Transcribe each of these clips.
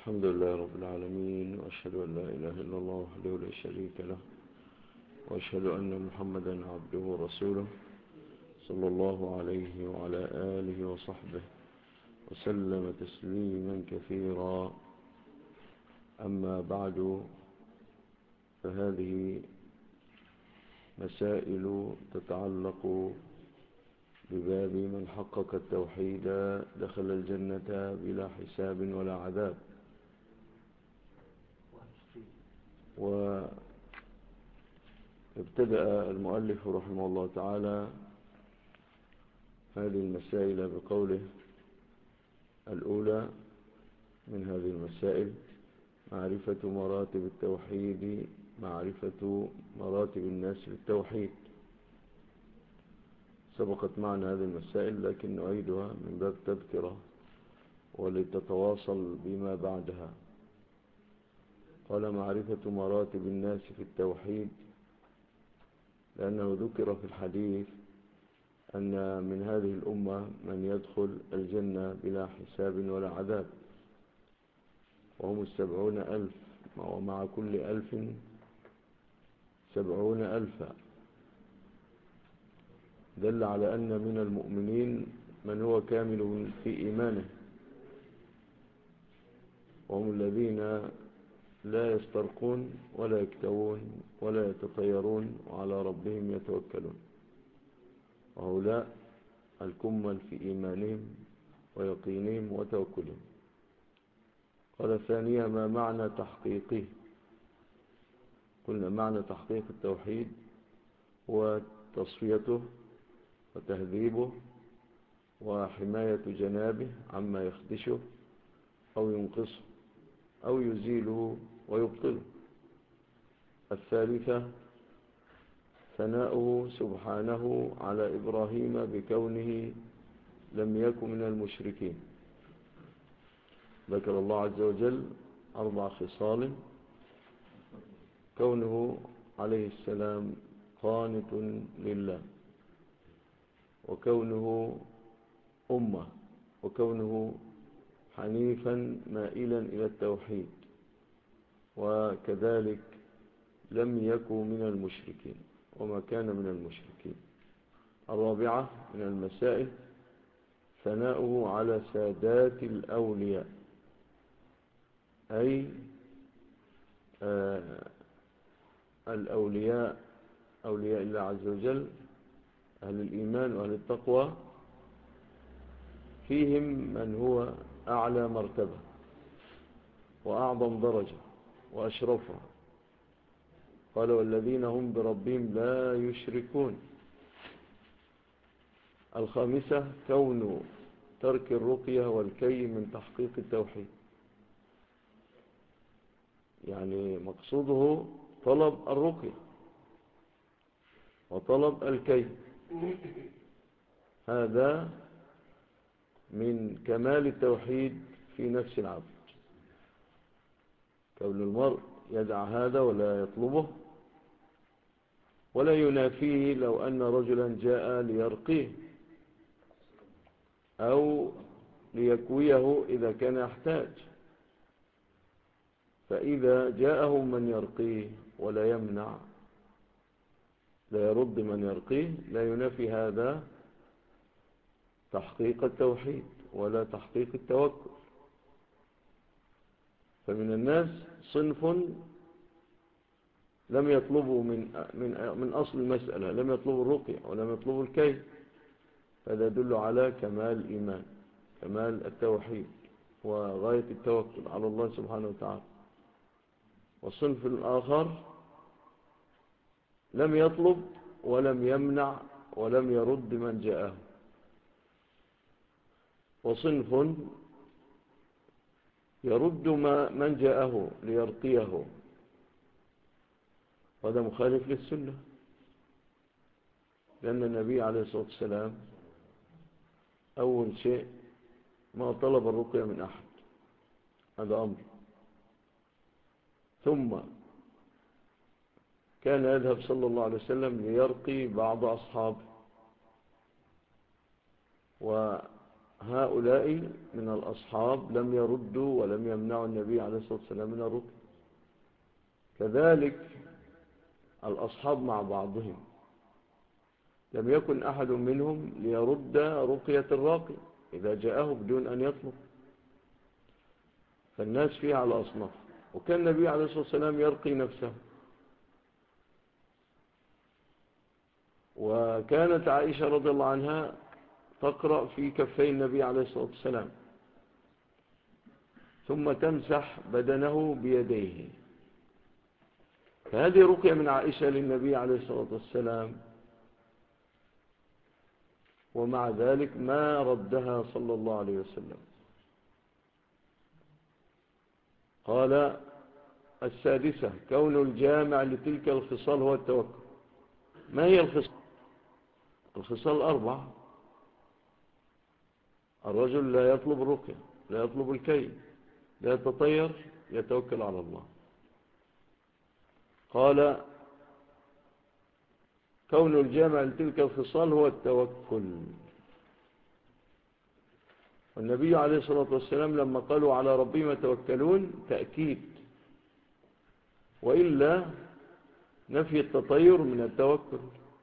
الحمد لله رب العالمين، وأشهد أن لا إله إلا الله وحده لا شريك له، وأشهد أن محمدا عبده ورسوله صلى الله عليه وعلى آله وصحبه وسلم تسليما كثيرا. أما بعد، فهذه مسائل تتعلق بباب من حقق التوحيد دخل الجنة بلا حساب ولا عذاب. وابتدأ المؤلف رحمه الله تعالى هذه المسائل بقوله: الأولى من هذه المسائل معرفة مراتب التوحيد، معرفة مراتب الناس للتوحيد. سبقت معنا هذه المسائل لكن نعيدها من باب تذكرة ولتتواصل بما بعدها. قال: معرفة مراتب الناس في التوحيد، لأنه ذكر في الحديث أن من هذه الأمة من يدخل الجنة بلا حساب ولا عذاب، وهم 70,000، ومع كل 1,000 70,000. دل على أن من المؤمنين من هو كامل في إيمانه، وهم الذين لا يسترقون ولا يكتوون ولا يتطيرون وعلى ربهم يتوكلون، وهؤلاء الكمل في إيمانهم ويقينهم وتوكلهم. قال: ثانيا ما معنى تحقيقه؟ قلنا معنى تحقيق التوحيد هو تصفيته وتهذيبه وحماية جنابه عما يخدشه أو ينقصه أو يزيله ويبطله. الثالثة ثناؤه سبحانه على إبراهيم بكونه لم يكن من المشركين. ذكر الله عز وجل 4 خصال: كونه عليه السلام قانت لله، وكونه أمة، وكونه حنيفا مائلا إلى التوحيد، وكذلك لم يكن من المشركين وما كان من المشركين. الرابعة من المسائل ثناؤه على سادات الأولياء، أي الأولياء، أولياء الله عز وجل، أهل الإيمان وأهل التقوى، فيهم من هو أعلى مرتبة وأعظم درجة وأشرفها. قال: والذين هم بربهم لا يشركون. الخامسة كون ترك الرقية والكي من تحقيق التوحيد، يعني مقصوده طلب الرقية وطلب الكي، هذا من كمال التوحيد في نفس العبد. كون المرء يدع هذا ولا يطلبه ولا ينافيه لو أن رجلا جاء ليرقيه أو ليكويه إذا كان يحتاج، فإذا جاءه من يرقيه ولا يمنع، لا يرد من يرقيه، لا ينافي هذا تحقيق التوحيد ولا تحقيق التوكل. فمن الناس صنف لم يطلبوا من أصل المسألة، لم يطلبوا الرقية ولم يطلبوا الكي، هذا يدل على كمال الإيمان، كمال التوحيد، وغاية التوكل على الله سبحانه وتعالى. والصنف الآخر لم يطلب ولم يمنع ولم يرد من جاءه. وصنف يرد من جاءه ليرقيه، وهذا مخالف للسنة، لأن النبي عليه الصلاة والسلام أول شيء ما طلب الرقية من أحد، هذا أمر. ثم كان يذهب صلى الله عليه وسلم ليرقي بعض أصحابه، هؤلاء من الأصحاب لم يردوا ولم يمنعوا النبي عليه الصلاة والسلام من الرقية. كذلك الأصحاب مع بعضهم لم يكن أحد منهم ليرد رقية الراقي إذا جاءه بدون أن يطلب. فالناس فيها على أصناف. وكان النبي عليه الصلاة والسلام يرقي نفسه. وكانت عائشة رضي الله عنها تقرأ في كفي النبي عليه الصلاة والسلام ثم تمسح بدنه بيديه. فهذه رقية من عائشة للنبي عليه الصلاة والسلام، ومع ذلك ما ردها صلى الله عليه وسلم. قال: السادسة كون الجامع لتلك الخصال هو التوكل. ما هي الخصال؟ الخصال 4. الرجل لا يطلب الرقية، لا يطلب الكي، لا يتطير، يتوكل على الله. قال: كون الجامع لتلك الخصال هو التوكل. والنبي عليه الصلاة والسلام لما قالوا على ربهم يتوكلون تأكيد، وإلا نفي التطير من التوكل،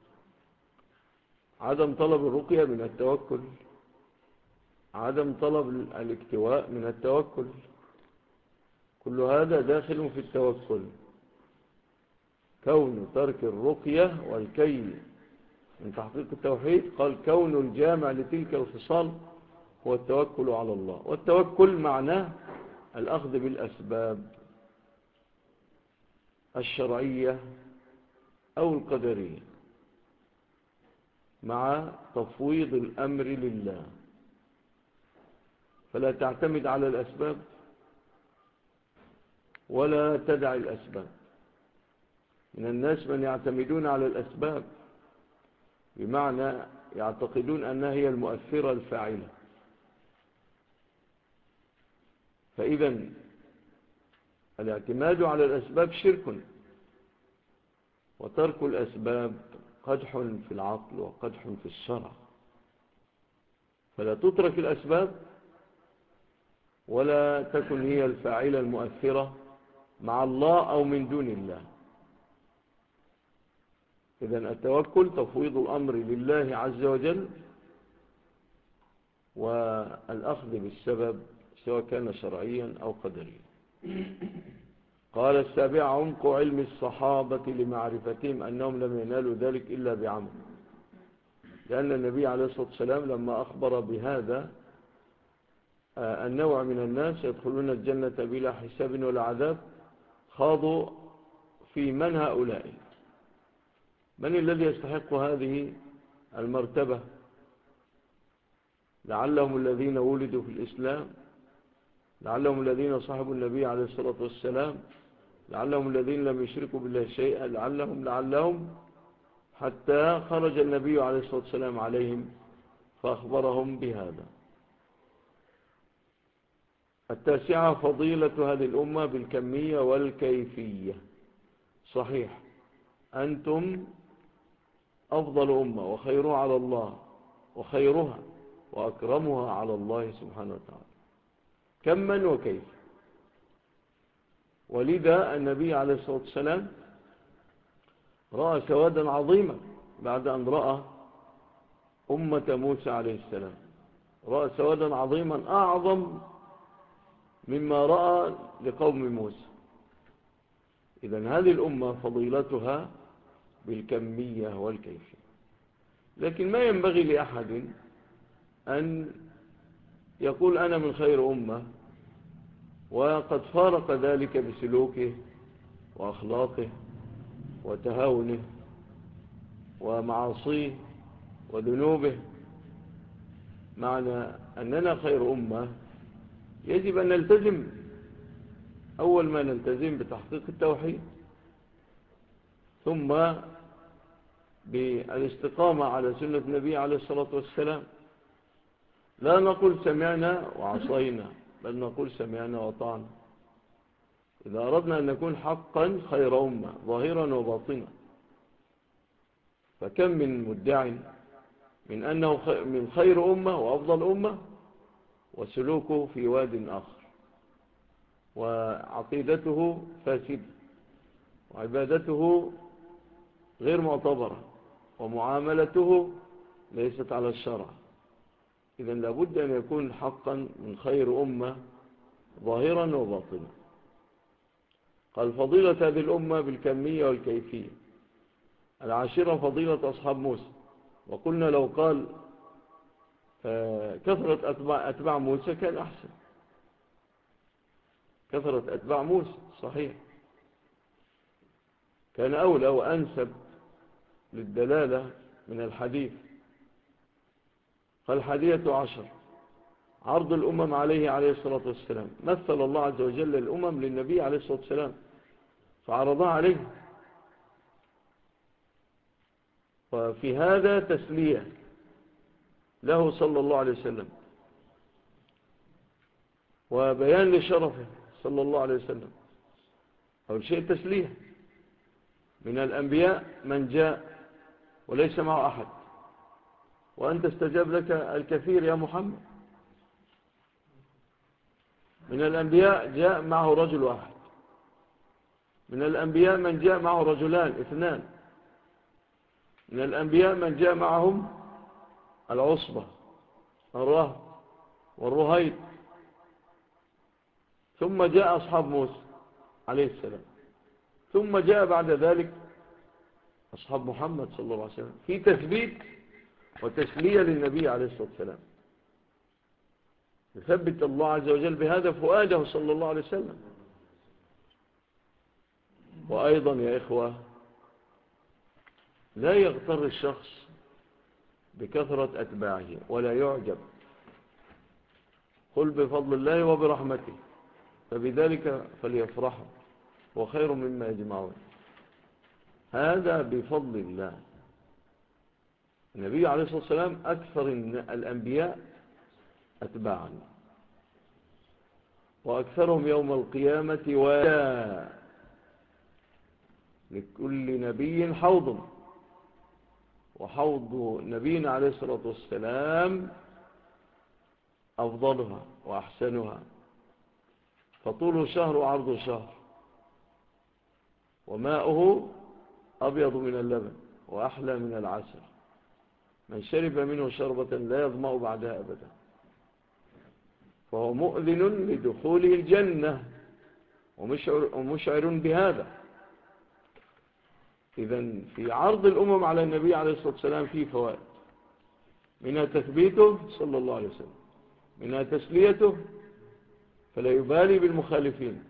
عدم طلب الرقية من التوكل، عدم طلب الاكتواء من التوكل، كل هذا داخل في التوكل. كون ترك الرقية والكي من تحقيق التوحيد، قال: كون الجامع لتلك الخصال هو التوكل على الله. والتوكل معناه الأخذ بالأسباب الشرعية أو القدرية مع تفويض الأمر لله. فلا تعتمد على الأسباب ولا تدع الأسباب. من الناس من يعتمدون على الأسباب، بمعنى يعتقدون أنها هي المؤثرة الفاعلة. فإذا الاعتماد على الأسباب شرك، وترك الأسباب قدح في العقل وقدح في الشرع. فلا تترك الأسباب ولا تكن هي الفاعلة المؤثرة مع الله أو من دون الله. إذن التوكل تفويض الأمر لله عز وجل، والأخذ بالسبب سواء كان شرعيا أو قدريا. قال: السابع عمق علم الصحابة لمعرفتهم أنهم لم ينالوا ذلك إلا بعمل. لأن النبي عليه الصلاة والسلام لما أخبر بهذا النوع من الناس يدخلون الجنة بلا حساب ولا عذاب، خاضوا في من هؤلاء، من الذي يستحق هذه المرتبة؟ لعلهم الذين ولدوا في الإسلام، لعلهم الذين صحبوا النبي عليه الصلاة والسلام، لعلهم الذين لم يشركوا بالله شيئا، لعلهم حتى خرج النبي عليه الصلاة والسلام عليهم فأخبرهم بهذا. التاسعة فضيلة هذه الأمة بالكمية والكيفية. صحيح أنتم أفضل أمة وخيرها على الله، وخيرها وأكرمها على الله سبحانه وتعالى كما وكيف. ولذا النبي عليه الصلاة والسلام رأى سوادا عظيما بعد أن رأى أمة موسى عليه السلام، رأى سوادا عظيما أعظم مما رأى لقوم موسى. إذن هذه الأمة فضيلتها بالكمية والكيفية. لكن ما ينبغي لأحد أن يقول أنا من خير أمة وقد فارق ذلك بسلوكه وأخلاقه وتهاونه ومعاصيه وذنوبه. معنى أننا خير أمة يجب أن نلتزم، أول ما نلتزم بتحقيق التوحيد، ثم بالاستقامة على سنة النبي عليه الصلاة والسلام. لا نقول سمعنا وعصينا، بل نقول سمعنا وطعنا. إذا أردنا أن نكون حقا خير أمة ظاهرا وباطنا. فكم من مدع من أنه من خير أمة وأفضل أمة، وسلوكه في واد آخر، وعقيدته فاسدة، وعبادته غير معتبرة، ومعاملته ليست على الشرع. إذن لابد أن يكون حقا من خير أمة ظاهرا وباطنا. قال فضيلة هذه الأمة بالكمية والكيفية. العاشرة فضيلة أصحاب موسى. وقلنا لو قال كثرة أتباع موسى كان أحسن. كثرة أتباع موسى صحيح كان أولى وأنسب للدلالة من الحديث. قال 11 عرض الأمم عليه عليه الصلاة والسلام. مثل الله عز وجل الأمم للنبي عليه الصلاة والسلام فعرضها عليه، وفي هذا تسلية له صلى الله عليه وسلم وبيان لشرفه صلى الله عليه وسلم. أول شيء تسلية. من الأنبياء من جاء وليس معه أحد، وأنت استجاب لك الكثير يا محمد. من الأنبياء جاء معه رجل واحد. من الأنبياء من جاء معه رجلان 2. من الأنبياء من جاء معهم العصبة الرهب والرهيب. ثم جاء أصحاب موسى عليه السلام. ثم جاء بعد ذلك أصحاب محمد صلى الله عليه وسلم، في تثبيت وتسلية للنبي عليه الصلاة والسلام. يثبت الله عز وجل بهذا فؤاده صلى الله عليه وسلم. وأيضا يا إخوة لا يغتر الشخص بكثرة أتباعه ولا يعجب. قل بفضل الله وبرحمته فبذلك فليفرحوا وخير مما يجمعون. هذا بفضل الله. النبي عليه الصلاة والسلام أكثر الأنبياء أتباعا، وأكثرهم يوم القيامة ولا لكل نبي حوض، وحوض نبينا عليه الصلاة والسلام أفضلها وأحسنها، فطوله شهر وعرضه شهر، وماؤه أبيض من اللبن وأحلى من العسل. من شرب منه شربة لا يظمأ بعدها أبدا، فهو مؤذن لدخوله الجنة ومشعر بهذا. إذن في عرض الأمم على النبي عليه الصلاة والسلام فيه فوائد، منها تثبيته صلى الله عليه وسلم، منها تسليته فلا يبالي بالمخالفين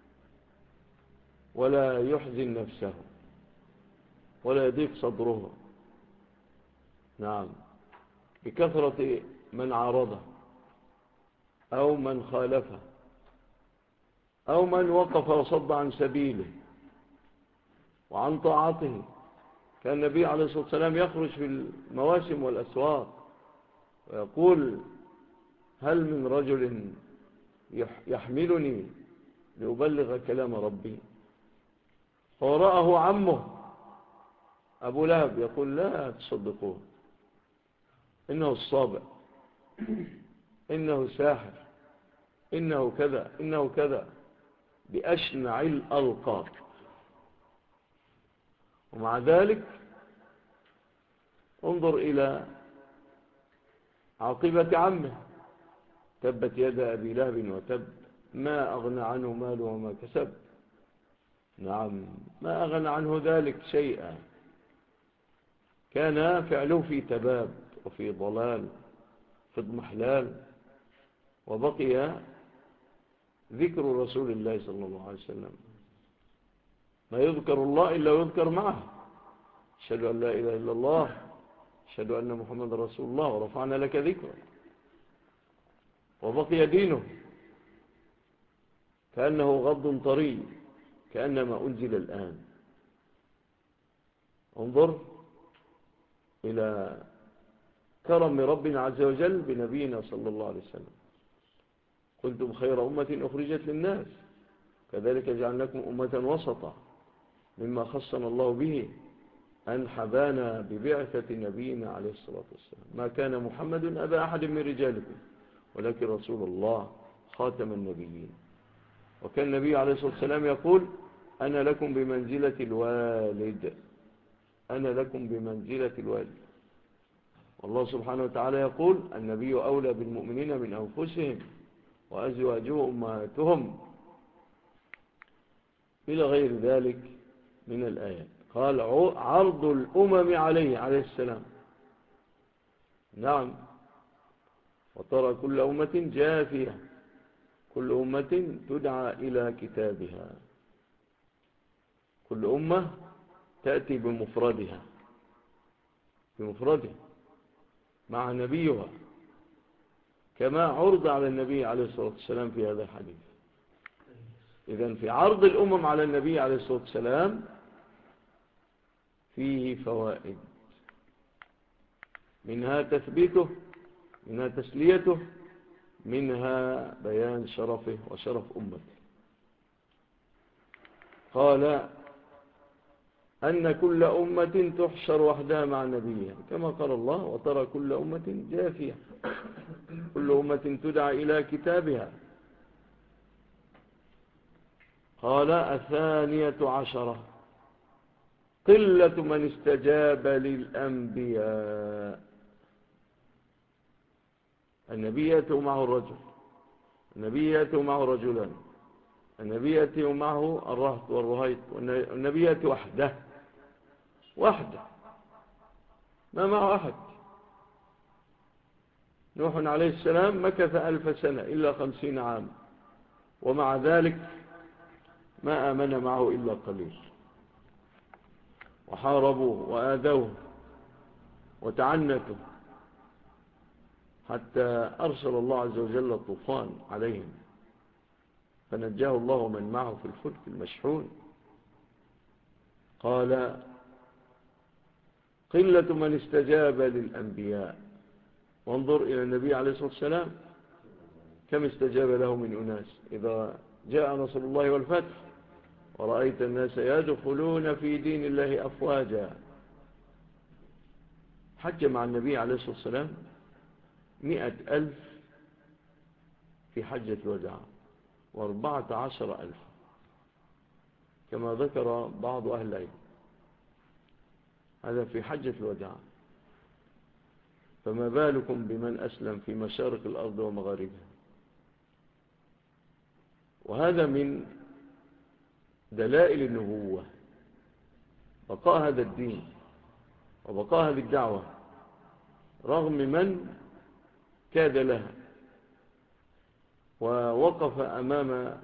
ولا يحزن نفسه ولا يضيق صدره. نعم، بكثرة من عارضه أو من خالفه أو من وقف وصد عن سبيله وعن طاعته. كان النبي عليه الصلاة والسلام يخرج في المواسم والأسواق ويقول هل من رجل يحملني لأبلغ كلام ربي؟ فورأه عمه أبو لهب يقول لا تصدقوه، إنه الصابع، إنه ساحر، إنه كذا إنه كذا، بأشنع الألقاب. ومع ذلك انظر إلى عاقبة عمه، تبت يد أبي لهب وتب، ما أغنى عنه ماله وما كسب. نعم، ما أغنى عنه ذلك شيئا. كان فعله في تباب وفي ضلال في اضمحلال، وبقي ذكر رسول الله صلى الله عليه وسلم. ما يذكر الله إلا يذكر معه. أشهد أن لا إله إلا الله، أشهد أن محمد رسول الله، ورفعنا لك ذكرا. وبقي دينه كأنه غض طري، كأنما أنزل الآن. انظر إلى كرم ربنا عز وجل بنبينا صلى الله عليه وسلم. كنتم خير أمة أخرجت للناس كذلك جعلناكم أمة وسطا. مما خصنا الله به أن حبانا ببعثة نبينا عليه الصلاة والسلام. ما كان محمد أبا أحد من رجالكم ولكن رسول الله خاتم النبيين. وكان النبي عليه الصلاة والسلام يقول: أنا لكم بمنزلة الوالد، أنا لكم بمنزلة الوالد. والله سبحانه وتعالى يقول: النبي أولى بالمؤمنين من أنفسهم وأزواجه أمهاتهم، إلى غير ذلك من الآيات. قال: عرض الأمم عليه السلام. نعم. وترى كل أمة جاثية، كل أمة تدعى إلى كتابها، كل أمة تأتي بمفردها مع نبيها، كما عرض على النبي عليه الصلاة والسلام في هذا الحديث. إذن في عرض الأمم على النبي عليه الصلاة والسلام فيه فوائد، منها تثبيته، منها تسليته، منها بيان شرفه وشرف أمته. قال: أن كل أمة تحشر وحدها مع نبيها، كما قال الله: وترى كل أمة جاثية، كل أمة تدعى إلى كتابها. قال: 12 قلة من استجاب للأنبياء. النبي يأتي معه الرجل، النبي يأتي معه رجلان، النبي يأتي معه الرهط والرهيط، والنبي يأتي وحده ما معه أحد. نوح عليه السلام مكث 1000 سنة إلا 50 عام، ومع ذلك ما آمن معه إلا قليل، وحاربوه وآذوه وتعنتوا، حتى أرسل الله عز وجل الطوفان عليهم، فنجاه الله من معه في الفلك المشحون. قال: قلة من استجاب للأنبياء. وانظر إلى النبي عليه الصلاة والسلام كم استجاب له من أناس. إذا جاء نصر الله والفتح ورأيت الناس يدخلون في دين الله أفواجا. حج مع النبي عليه الصلاة والسلام 100,000 في حجة الوداع، و14,000 كما ذكر بعض أهل العلم. هذا في حجة الوداع، فما بالكم بمن أسلم في مشارق الأرض ومغاربها. وهذا من دلائل النبوة، بقاء هذا الدين وبقاء هذه الدعوة رغم من كاد لها ووقف أمام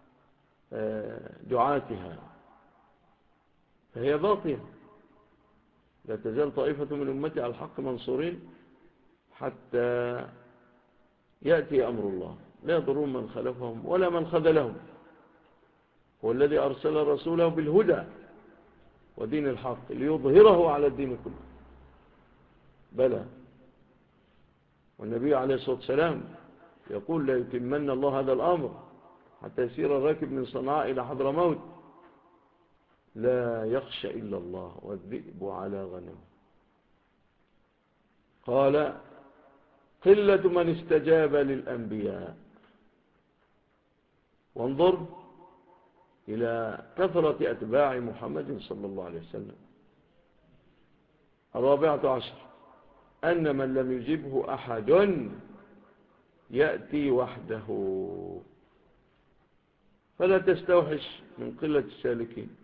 دعاتها، فهي باقية. لا تزال طائفة من أمتي على الحق منصورين حتى يأتي أمر الله، لا يضرون من خلفهم ولا من خذلهم. هو الذي أرسل رسوله بالهدى ودين الحق ليظهره على الدين كله. بلى. والنبي عليه الصلاة والسلام يقول: لا يتمن الله هذا الأمر حتى يسير الراكب من صنعاء إلى حضرموت لا يخشى إلا الله والذئب على غنم. قال: قلة من استجاب للأنبياء. وانظر إلى كثرة أتباع محمد صلى الله عليه وسلم. 14 أن من لم يجبه أحد يأتي وحده. فلا تستوحش من قلة السالكين،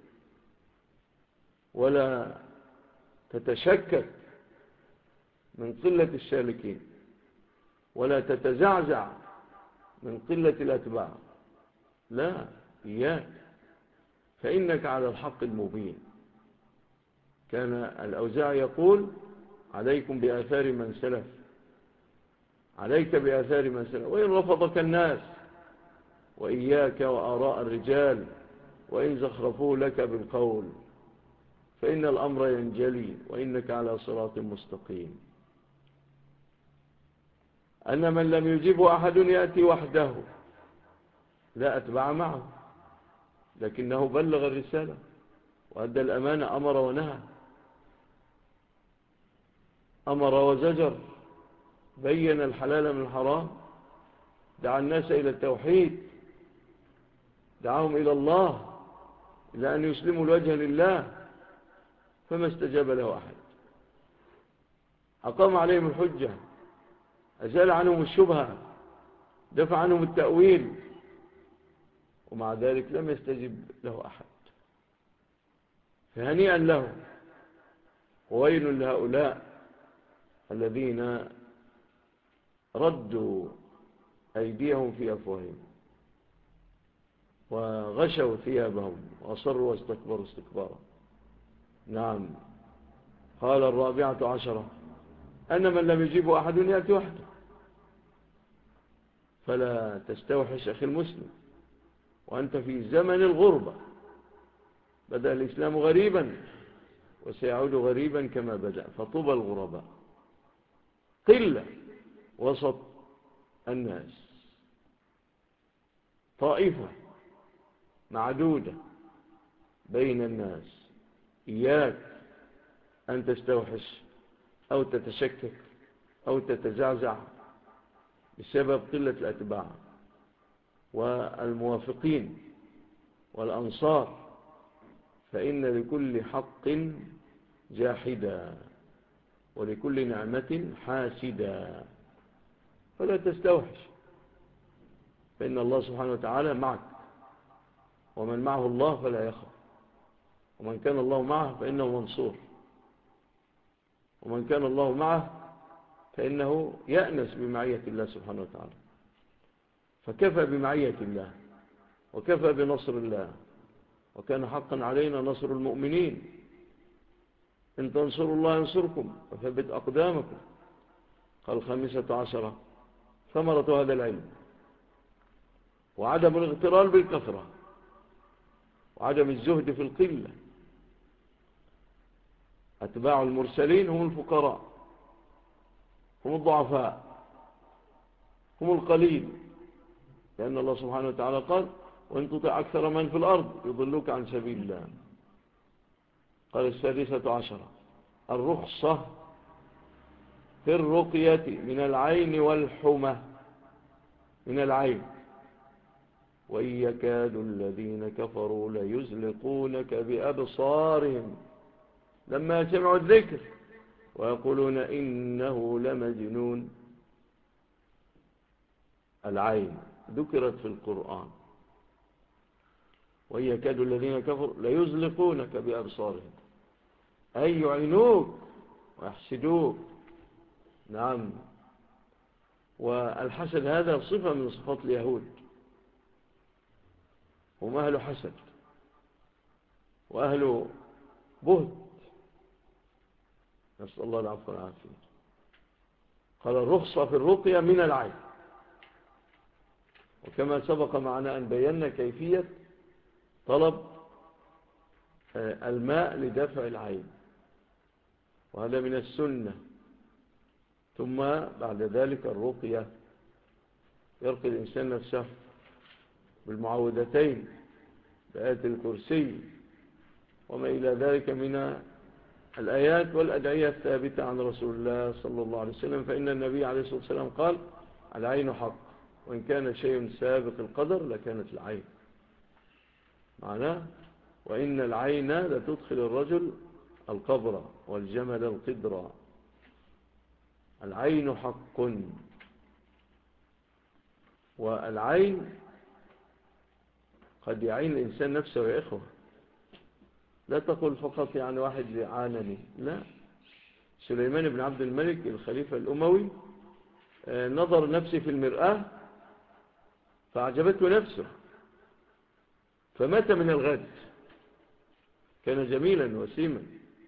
ولا تتشكك من قلة السالكين، ولا تتزعزع من قلة الأتباع. لا، إياك، فإنك على الحق المبين. كان الأوزاعي يقول: عليكم بآثار من سلف، عليك بآثار من سلف، وإن رفضك الناس، وإياك وآراء الرجال وإن زخرفوا لك بالقول، فإن الأمر ينجلي وإنك على صراط مستقيم. أن من لم يجيبه أحد يأتي وحده، لا أتبع معه، لكنه بلغ الرسالة وأدى الأمانة، أمر ونهى، أمر وزجر، بين الحلال من الحرام، دعا الناس إلى التوحيد، دعاهم إلى الله، إلى أن يسلموا الوجه لله، فما استجاب له أحد. أقام عليهم الحجة، أزال عنهم الشبهة، دفع عنهم التأويل، ومع ذلك لم يستجب له أحد. فهنيئا له، وويل لهؤلاء الذين ردوا أيديهم في أفواههم وغشوا ثيابهم وأصروا واستكبروا استكبارا. نعم. قال 14 أن من لم يجيب أحد يأتي وحده. فلا تستوحش أخي المسلم وأنت في زمن الغربة. بدأ الإسلام غريبا وسيعود غريبا كما بدأ، فطوبى الغرباء. قلة وسط الناس، طائفة معدودة بين الناس. إياك أن تستوحش أو تتشكك أو تتزعزع بسبب قلة الأتباع والموافقين والأنصار، فإن لكل حق جاحدا ولكل نعمة حاسدا. فلا تستوحش، فإن الله سبحانه وتعالى معك، ومن معه الله فلا يخاف، ومن كان الله معه فإنه منصور، ومن كان الله معه فإنه يأنس بمعية الله سبحانه وتعالى. فكفى بمعية الله وكفى بنصر الله، وكان حقا علينا نصر المؤمنين. إن تنصروا الله ينصركم وثبت أقدامكم. قال 15 ثمرة هذا العلم وعدم الاغترار بالكثرة وعدم الزهد في القلة. أتباع المرسلين هم الفقراء، هم الضعفاء، هم القليل، لأن الله سبحانه وتعالى قال وإن تطع أكثر من في الأرض يضلوك عن سبيل الله. قال 16 الرخصة في الرقية من العين والحمى. من العين. وإن يكاد الذين كفروا ليزلقونك بأبصارهم لما سمعوا الذكر ويقولون إنه لمجنون. العين ذكرت في القرآن. وإن يكاد الذين كفروا ليزلقونك بأبصارهم، أي يعينوك ويحسدوك. نعم. والحسد هذا صفة من صفات اليهود، هم أهل حسد وأهل بهت، نسأل الله العفو والعافية. قال الرخصة في الرقية من العين. وكما سبق معنا أن بينا كيفية طلب الماء لدفع العين، وهذا من السنة. ثم بعد ذلك الرقية، يرقي الإنسان نفسه بالمعوذتين، بآية الكرسي وما إلى ذلك من الآيات والأدعية الثابتة عن رسول الله صلى الله عليه وسلم. فإن النبي عليه الصلاة والسلام قال العين حق، وإن كان شيء سابق القدر لكانت العين. معناه وإن العين لتدخل الرجل القبر والجمل القدر. العين حق. والعين قد يعين الإنسان نفسه يا إخوة. لا تقول فقط يعني واحد عانني، لا. سليمان بن عبد الملك الخليفة الأموي نظر نفسه في المرآة فأعجبته نفسه فمات من الغد. كان جميلا وسيما،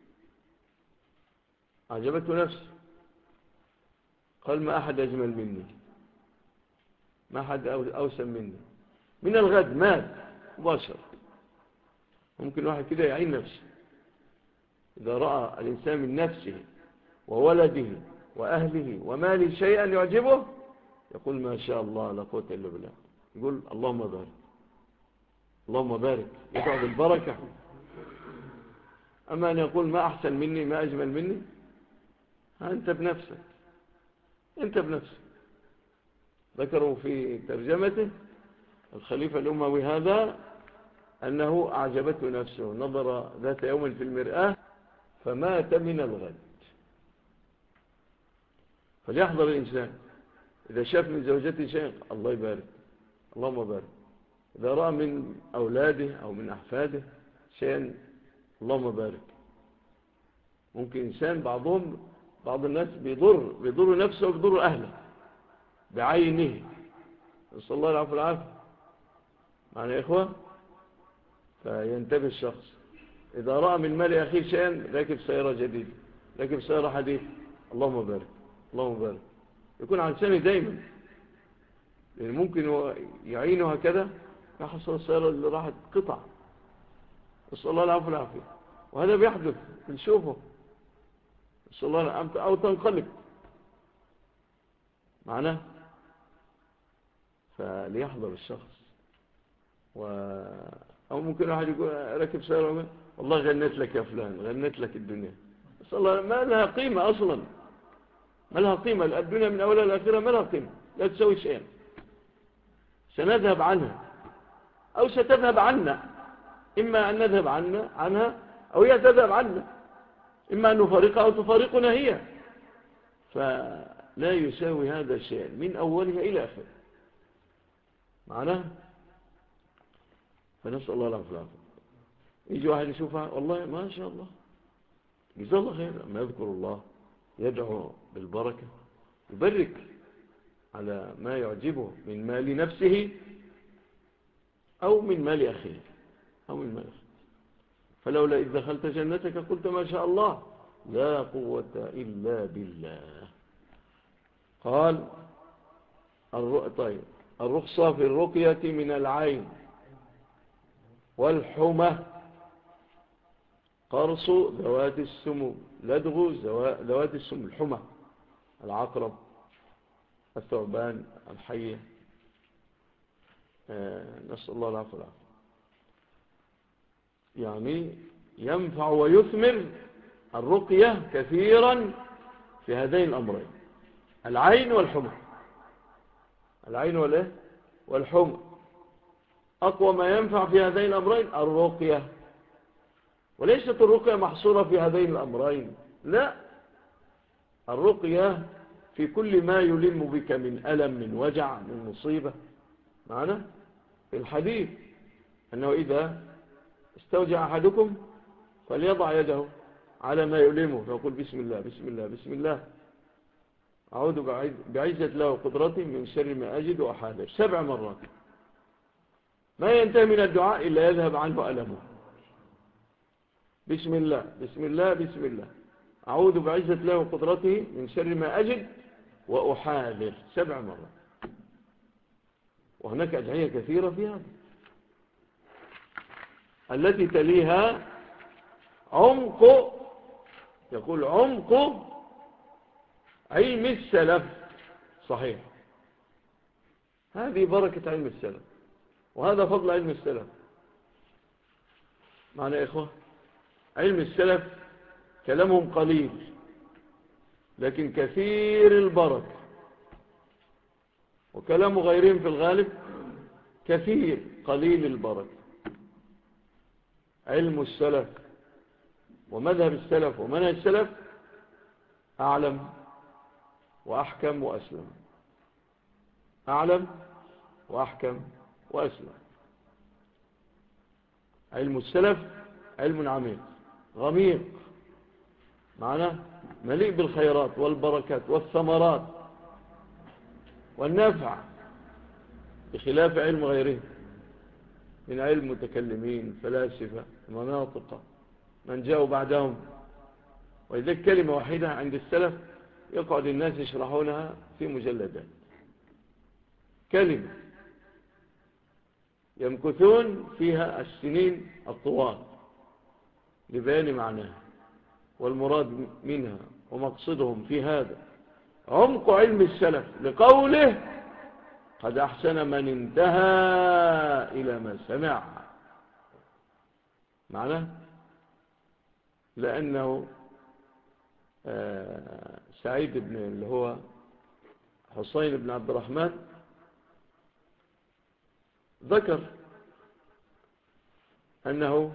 أعجبته نفسه، قال ما أحد أجمل مني، ما أحد أوسم مني. من الغد مات مباشر. ممكن واحد كده يعين نفسه إذا رأى الإنسان من نفسه وولده وأهله وماله شيئا يعجبه يقول ما شاء الله لا قوة إلا بالله، يقول اللهم بارك اللهم بارك، يدعو بالبركة. أما أن يقول ما أحسن مني ما أجمل مني، أنت بنفسك، أنت بنفسك. ذكروا في ترجمته الخليفة الأموي هذا أنه أعجبته نفسه، نظر ذات يوم في المرآة فمات من الغد. فليحضر الإنسان إذا شاف من زوجته شيء الله يبارك، اللهم بارك. إذا رأى من أولاده أو من أحفاده شيئا اللهم بارك. ممكن إنسان بعض الناس بيضر نفسه وبيضر أهله بعينه، نسأل الله العفو والعافية معنا يا إخوة. فينتبه الشخص إذا رأى من مال أخيه شيئا، راكب سيارة جديدة، راكب سيارة حديثة، اللهم بارك اللهم بارك، يكون عن سنة دايما، لأن ممكن يعينه هكذا يحصل السيارة اللي راحت قطع، نسأل الله العفو والعافية. وهذا بيحدث بنشوفه، نسأل الله العفو، أو تنقلب معنا. فليحضر الشخص أو ممكن واحد يقول راكب سيارة والله غنيت لك يا فلان، غنيت لك الدنيا، نسأل الله ما لها قيمة أصلا، ما لها قيمة الدنيا من أولها لآخرها، ما لها قيمة، لا تسوي شيئا، سنذهب عنها أو ستذهب عنا، إما أن نذهب عنها أو هي تذهب عنا، إما أن نفارقها أو تفارقنا هي. فلا يساوي هذا شيئا من أولها إلى آخره معناه. فنسأل الله العافية والعافية. يجي واحد يشوفها والله ما شاء الله جزاه الله خير، ما يذكر الله يدعو بالبركة، يبرك على ما يعجبه من مال نفسه أو من مال أخيه أو من مال أخيه. فلولا إذ دخلت جنتك قلت ما شاء الله لا قوة إلا بالله. قال طيب الرخصة في الرقية من العين والحمى، قرص ذوات السمو، لدغ ذوات السمو، الحمى، العقرب، الثعبان، الحية، نسأل الله العفو والعافية. يعني ينفع ويثمر الرقية كثيرا في هذين الأمرين، العين والحمى. العين والحمى أقوى ما ينفع في هذين الأمرين الرقية، وليست الرقية محصورة في هذين الأمرين، لا، الرقية في كل ما يلم بك من ألم، من وجع، من مصيبة. معنا في الحديث أنه إذا استوجع أحدكم فليضع يده على ما يؤلمه فيقول بسم الله بسم الله بسم الله، أعوذ بعزة الله وقدرته من شر ما أجد وأحاذر 7 مرات، ما ينتهي من الدعاء إلا يذهب عنه ألمه. بسم الله بسم الله بسم الله، أعوذ بعزة الله وقدرته من شر ما أجد وأحاذر 7 مرات. وهناك أدعية كثيرة في هذا. التي تليها عمق، يقول عمق علم السلف، صحيح، هذه بركة علم السلف، وهذا فضل علم السلف. معنى يا إخوة علم السلف كلامهم قليل لكن كثير البركة، وكلام غيرهم في الغالب كثير قليل البركة. علم السلف ومذهب السلف ومنهج السلف أعلم وأحكم وأسلم، أعلم وأحكم وأسلم. علم السلف علم عميق غميق، معناه مليء بالخيرات والبركات والثمرات والنفع، بخلاف علم غيره من علم متكلمين فلاسفة مناطق من جاءوا بعدهم. وإذا كلمة واحدة عند السلف يقعد الناس يشرحونها في مجلدات، كلمة يمكثون فيها السنين الطوال لبيان معناها والمراد منها ومقصدهم في هذا. عمق علم السلف لقوله قد أحسن من انتهى إلى ما سمع، معناه لأنه سعيد بن اللي هو حسين بن عبد الرحمن ذكر أنه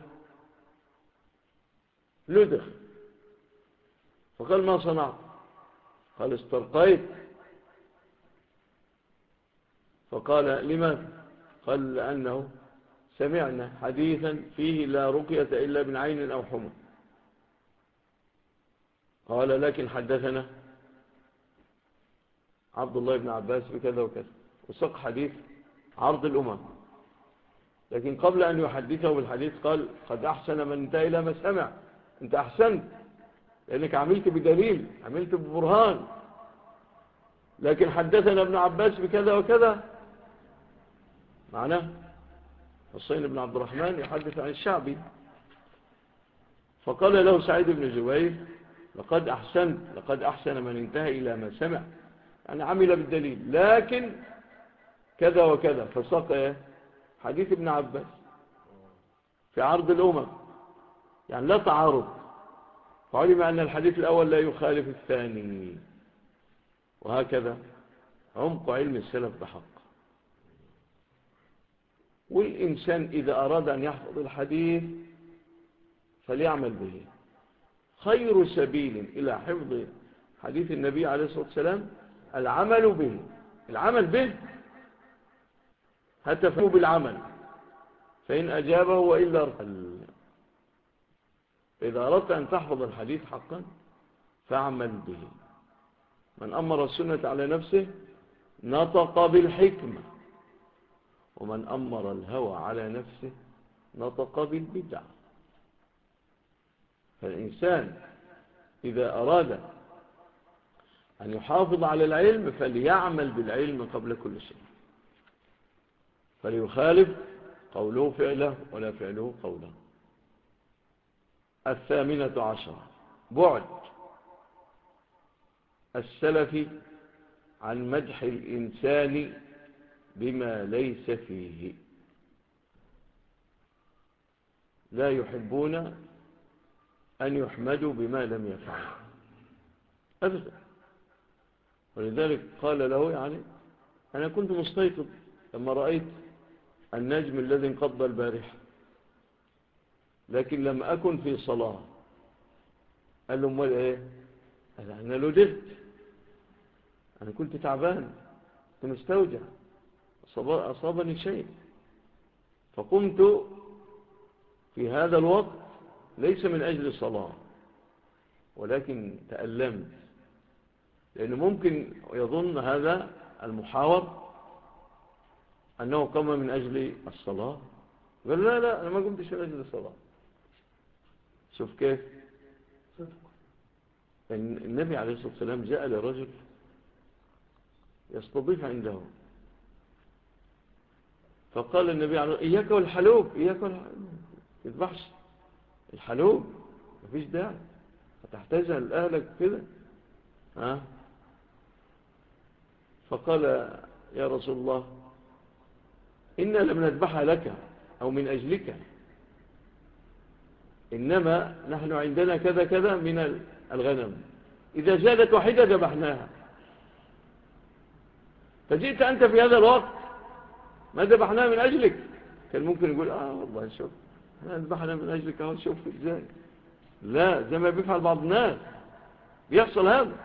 لدغ، فقال ما صنعت؟ قال استرقيت. فقال لماذا؟ قال لأنه سمعنا حديثا فيه لا رقية إلا من عين أو حمى. قال لكن حدثنا عبد الله بن عباس بكذا وكذا، وسق حديث عرض الأمم. لكن قبل أن يحدثه بالحديث قال قد أحسن من انتهى إلى ما سمع. أنت أحسنت لأنك عملت بدليل، عملت ببرهان. لكن حدثنا ابن عباس بكذا وكذا، معناه حسين بن عبد الرحمن يحدث عن الشعبي. فقال له سعيد بن جبير لقد أحسنت، لقد أحسن من انتهى إلى ما سمع، يعني عمل بالدليل، لكن كذا وكذا. فساق حديث ابن عباس في عرض الأمم، يعني لا تعارض. فعلم أن الحديث الأول لا يخالف الثاني. وهكذا عمق علم السلف بحق. والإنسان إذا أراد أن يحفظ الحديث فليعمل به. خير سبيل إلى حفظ حديث النبي عليه الصلاة والسلام العمل به. العمل به هتفه بالعمل، فإن أجابه وإلا ارسل. إذا أردت أن تحفظ الحديث حقا فاعمل به. من أمر السنة على نفسه نطق بالحكمة، ومن أمر الهوى على نفسه نطق بالبدع. فالإنسان إذا أراد أن يحافظ على العلم فليعمل بالعلم قبل كل شيء، فليخالف قوله فعله ولا فعله قوله. 18 بعد السلف عن مدح الإنسان بما ليس فيه. لا يحبون أن يحمدوا بما لم يفعل أبدا. ولذلك قال له يعني أنا كنت مستيقظ لما رأيت النجم الذي انقض البارحة، لكن لم أكن في صلاة. قال له امال ايه؟ قال أنا لدغت، أنا كنت تعبان، كنت مستوجع، أصابني شيء، فقمت في هذا الوقت ليس من أجل الصلاة ولكن تألمت. لأنه ممكن يظن هذا المحاور أنه قام من أجل الصلاة. قال لا لا أنا ما قمتش من أجل الصلاة. شوف كيف النبي عليه الصلاة والسلام جاء لرجل يستضيف عنده، فقال النبي عليه إياك والحلوب، إياك والحلوب، تذبحش الحلوب، مفيش داعي، هتحتاجها لأهلك كده. فقال يا رسول الله إنا لم نذبحها لك أو من أجلك، إنما نحن عندنا كذا كذا من الغنم، إذا زادت واحدة ذبحناها. فجئت أنت في هذا الوقت ما ذبحناها من أجلك. كان ممكن يقول والله شوف ما ذبحنا من أجلك أهو، شوف إزاي. لا، زي ما بيفعل بعض الناس بيحصل هذا.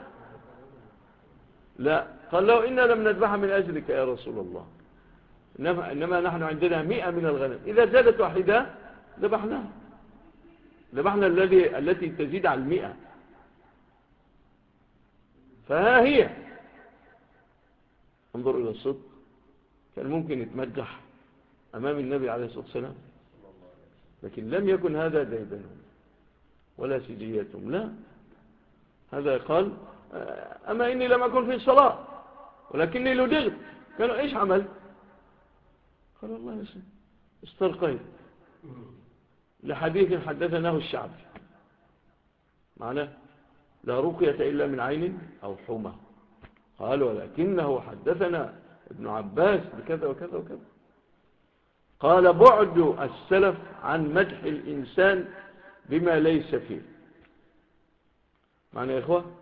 لا، قال له إنا لم نذبحها من أجلك يا رسول الله، إنما نحن عندنا 100 من الغنم، إذا زادت واحدة ذبحناها، ذبحنا التي تزيد على 100. فها هي. انظر إلى الصدق. كان ممكن يتمدح أمام النبي عليه الصلاة والسلام، لكن لم يكن هذا ديدنهم ولا سجيتهم. لا، هذا قال أما إني لم أكن في الصلاة ولكني لدغت. قالوا إيش عمل؟ قال الله يسلم استرقيت لحديث حدثناه الشعبي، معناه لا رقية إلا من عين أو حمى. قال ولكنه حدثنا ابن عباس بكذا وكذا وكذا. قال بعد السلف عن مدح الإنسان بما ليس فيه. معنى يا إخوة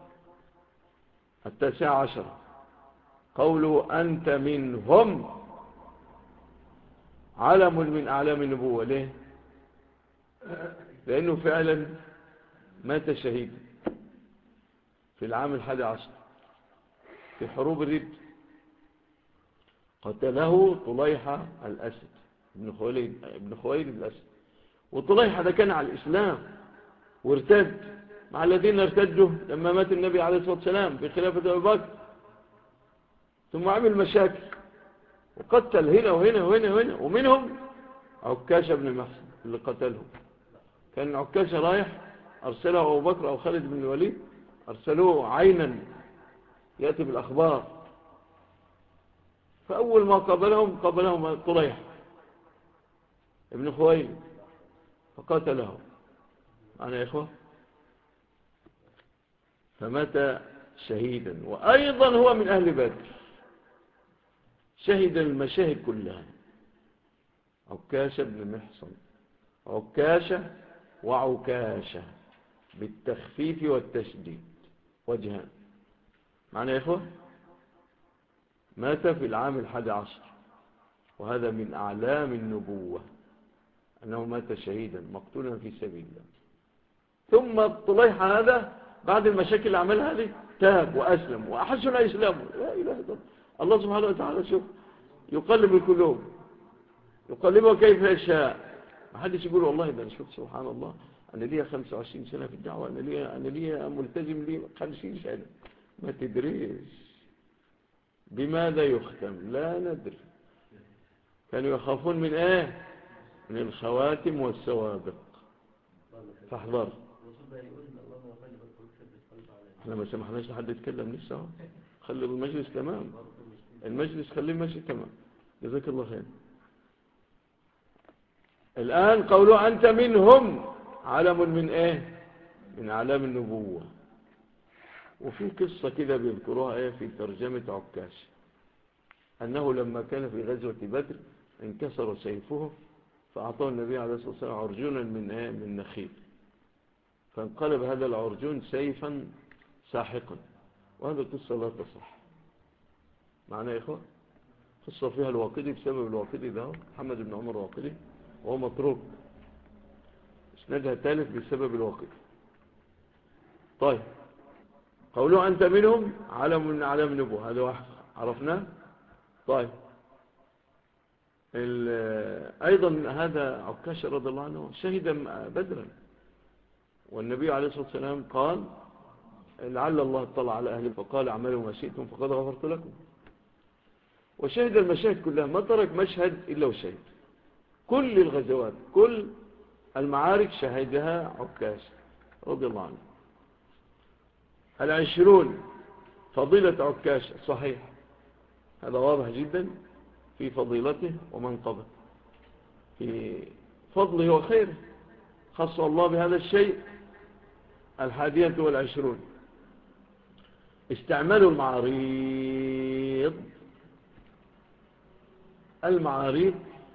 19 قوله أنت منهم علم من أعلام النبوة. ليه؟ لأنه فعلا مات شهيدا في العام 11 في حروب الرد. قتله طليحة الأسد ابن خويلد الأسد. وطليحة ده كان على الإسلام وارتد مع الذين ارتدوا لما مات النبي عليه الصلاة والسلام في خلافة أبي بكر، ثم عمل مشاكل وقتل هنا وهنا وهنا وهنا. ومنهم عكاشة بن محسن اللي قتله. كان عكاشة رايح أرسله أبو بكر أو خالد بن الوليد، أرسلوه عينا يأتي بالأخبار، فأول ما قابلهم طليح ابن خويلد فقتله. أنا يا إخوة فمات شهيدا. وأيضا هو من أهل بدر، شهد المشاهد كلها. عكاشة بن محصن، عكاشة وعكاشة بالتخفيف والتشديد وجهان. معنى يا إخوة مات في العام 11، وهذا من أعلام النبوة أنه مات شهيدا مقتولا في سبيل الله. ثم طليحة هذا بعد المشاكل اللي عملها هذه تاب وأسلم وأحسن إسلامه. لا إله إلا الله. الله سبحانه وتعالى شوف يقلب القلوب، يقلبها كيف يشاء. ما حدش يقول والله ده أنا شوف سبحان الله أنا ليا 25 سنة في الدعوة، أنا ليا ملتزم لي 50 سنة. ما تدريش بماذا يختم، لا ندري. كانوا يخافون من ايه؟ من الخواتم والسوابق. فاحذر. احنا ما سمحناش لحد يتكلم لسه. خلي المجلس تمام، المجلس خليه ماشي تمام. جزاك الله خير. الآن قولوا أنت منهم علم من ايه؟ من أعلام النبوة. وفي قصة كده بيذكروها ايه في ترجمة عكاش، أنه لما كان في غزوة بدر انكسر سيفه، فأعطاه النبي عليه الصلاة والسلام عرجونا من نخيل، فانقلب هذا العرجون سيفا ساحقا. وهذا قصة لا تصح. معنى يا إخوة قصة فيها الواقدي، بسبب الواقدي ده محمد بن عمر الواقدي وهو متروك، اسندها تالف بسبب الواقدي. طيب قولوا أنت منهم علم من أعلام النبوة، هذا واحد عرفناه. طيب أيضا هذا عكاشة رضي الله عنه شهد بدرا، والنبي عليه الصلاة والسلام قال لعل الله اطلع على أهله فقال اعملوا ما شئتم فقد غفرت لكم. وشهد المشاهد كلها، ما ترك مشهد إلا وشهد. كل الغزوات كل المعارك شهدها عكاش رضي الله عنه. 20 فضيلة عكاش صحيح، هذا واضح جدا في فضيلته ومنقبه، في فضله وخيره. خص الله بهذا الشيء. 21 استعمال المعاريض. المعاريض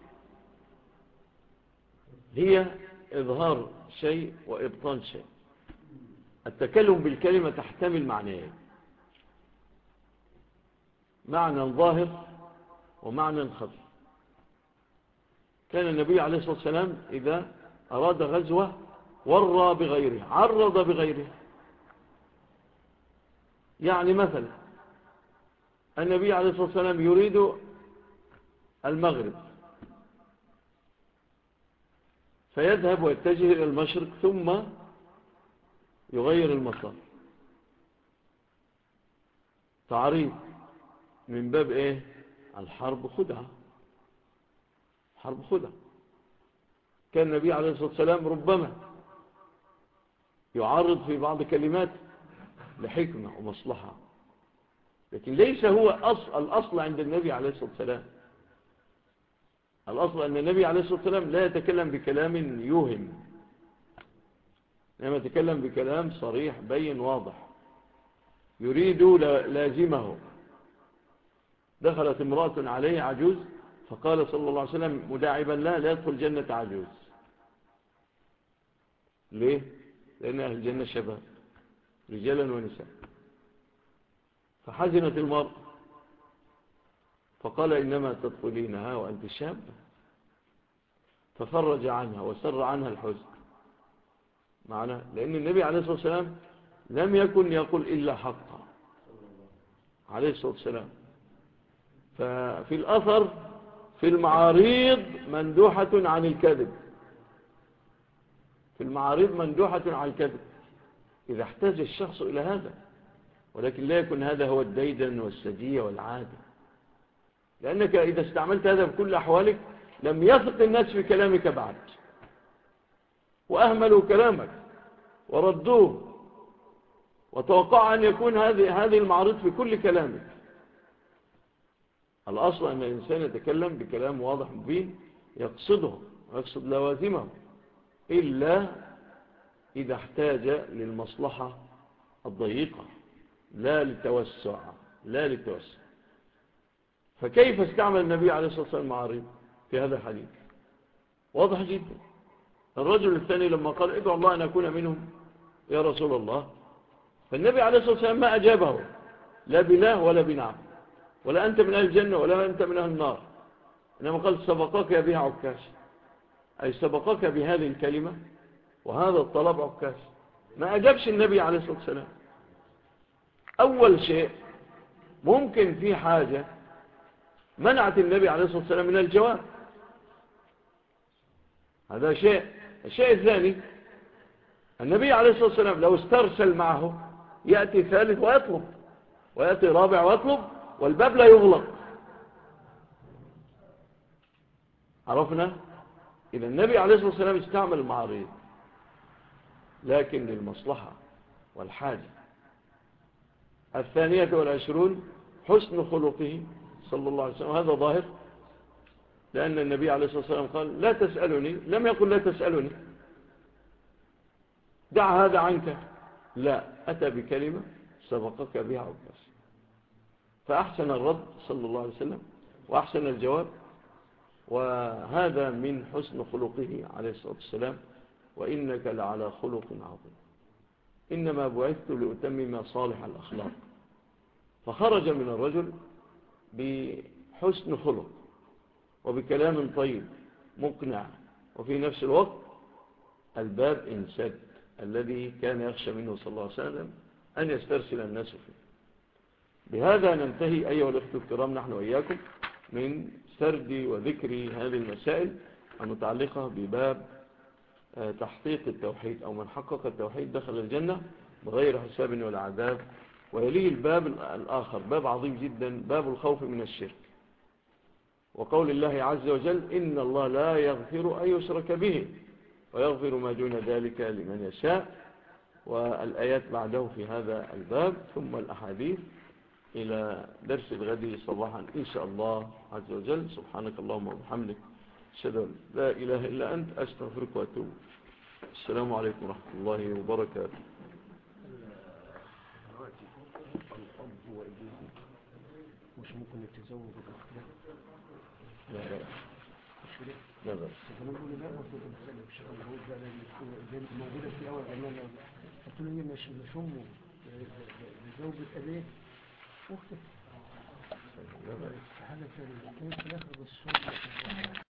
هي إظهار شيء وإبطال شيء. التكلم بالكلمة تحتمل معنيين، معنى ظاهر ومعنى خفي. كان النبي عليه الصلاة والسلام إذا أراد غزوة ورى بغيره، عرض بغيره. يعني مثلا النبي عليه الصلاة والسلام يريد المغرب، فيذهب ويتجه إلى المشرق ثم يغير المسار. تعريض من باب ايه؟ الحرب خدعة، حرب خدعة. كان النبي عليه الصلاة والسلام ربما يعرض في بعض كلمات لحكمة ومصلحة، لكن ليس هو الأصل عند النبي عليه الصلاة والسلام. الأصل أن النبي عليه الصلاة والسلام لا يتكلم بكلام يوهم، إنما يتكلم بكلام صريح بين واضح يريد لازمه. دخلت امرأة عليه عجوز فقال صلى الله عليه وسلم مداعبا لا يدخل جنة عجوز. ليه؟ لأن أهل الجنة شباب رجالا ونساء. فحزنت المرأة فقال إنما تدخلينها وأنت شابة. ففرج عنها وسر عنها الحزن. معنى لأن النبي عليه الصلاة والسلام لم يكن يقول إلا حقا عليه الصلاة والسلام. ففي الأثر في المعاريض مندوحة عن الكذب، في المعاريض مندوحة عن الكذب إذا احتاج الشخص إلى هذا، ولكن لا يكون هذا هو الديدن والسجية والعادة، لأنك إذا استعملت هذا في كل أحوالك لم يثق الناس في كلامك بعد، وأهملوا كلامك وردوه، وتوقع أن يكون هذه المعارض في كل كلامك. الأصل أن الإنسان يتكلم بكلام واضح مبين يقصده ويقصد لوازمه، إلا إذا احتاج للمصلحة الضيقة لا للتوسع، لا للتوسع. فكيف استعمل النبي عليه الصلاة والسلام المعارض في هذا الحديث؟ واضح جدا. الرجل الثاني لما قال ادعو الله أن أكون منهم يا رسول الله، فالنبي عليه الصلاة والسلام ما أجابه لا بلا ولا بنعم، ولا أنت من أهل الجنة ولا أنت من أهل النار، إنما قال سبقك بها عكاش، أي سبقك بهذه الكلمة وهذا الطلب عكاش. ما أجابش النبي عليه الصلاة والسلام. أول شيء ممكن في حاجة منعت النبي عليه الصلاة والسلام من الجواب، هذا شيء. الشيء الثاني النبي عليه الصلاة والسلام لو استرسل معه يأتي ثالث ويطلب، ويأتي رابع ويطلب، والباب لا يغلق. عرفنا؟ إذا النبي عليه الصلاة والسلام استعمل المعارض لكن للمصلحة والحاجة. 22 حسن خلقه صلى الله عليه وسلم، هذا ظاهر لأن النبي عليه الصلاة والسلام قال لا تسألني، لم يقل لا تسألني دع هذا عنك، لا، أتى بكلمة سبقك بها عكاش، فأحسن الرد صلى الله عليه وسلم وأحسن الجواب، وهذا من حسن خلقه عليه الصلاة والسلام. وإنك لعلى خلق عظيم، إنما بعثت لأتمم صالح الأخلاق. فخرج من الرجل بحسن خلق وبكلام طيب مقنع، وفي نفس الوقت الباب انسد الذي كان يخشى منه صلى الله عليه وسلم أن يسترسل الناس فيه. بهذا ننتهي أيها الأخوة الكرام نحن وإياكم من سرد وذكر هذه المسائل المتعلقة بباب تحقيق التوحيد، أو من حقق التوحيد دخل الجنة بغير حساب ولا عذاب. ويليه الباب الآخر، باب عظيم جدا، باب الخوف من الشرك، وقول الله عز وجل إن الله لا يغفر أن يشرك به ويغفر ما دون ذلك لمن يشاء، والآيات بعده في هذا الباب، ثم الأحاديث. إلى درس الغد صباحا إن شاء الله عز وجل. سبحانك اللهم وبحمدك، أشهد أن لا إله إلا أنت، أستغفرك وأتوب. السلام عليكم ورحمة الله وبركاته. مش ممكن نتزوج الأخلاق؟ لا لا لا لا. فكمان بقول لا برضه بنتكلم في شغل الجواز ده لأن موجودة في أول أيام. قلت له هي مش أمه لزوجة أبيه أخته في حالة كانت في الآخر بس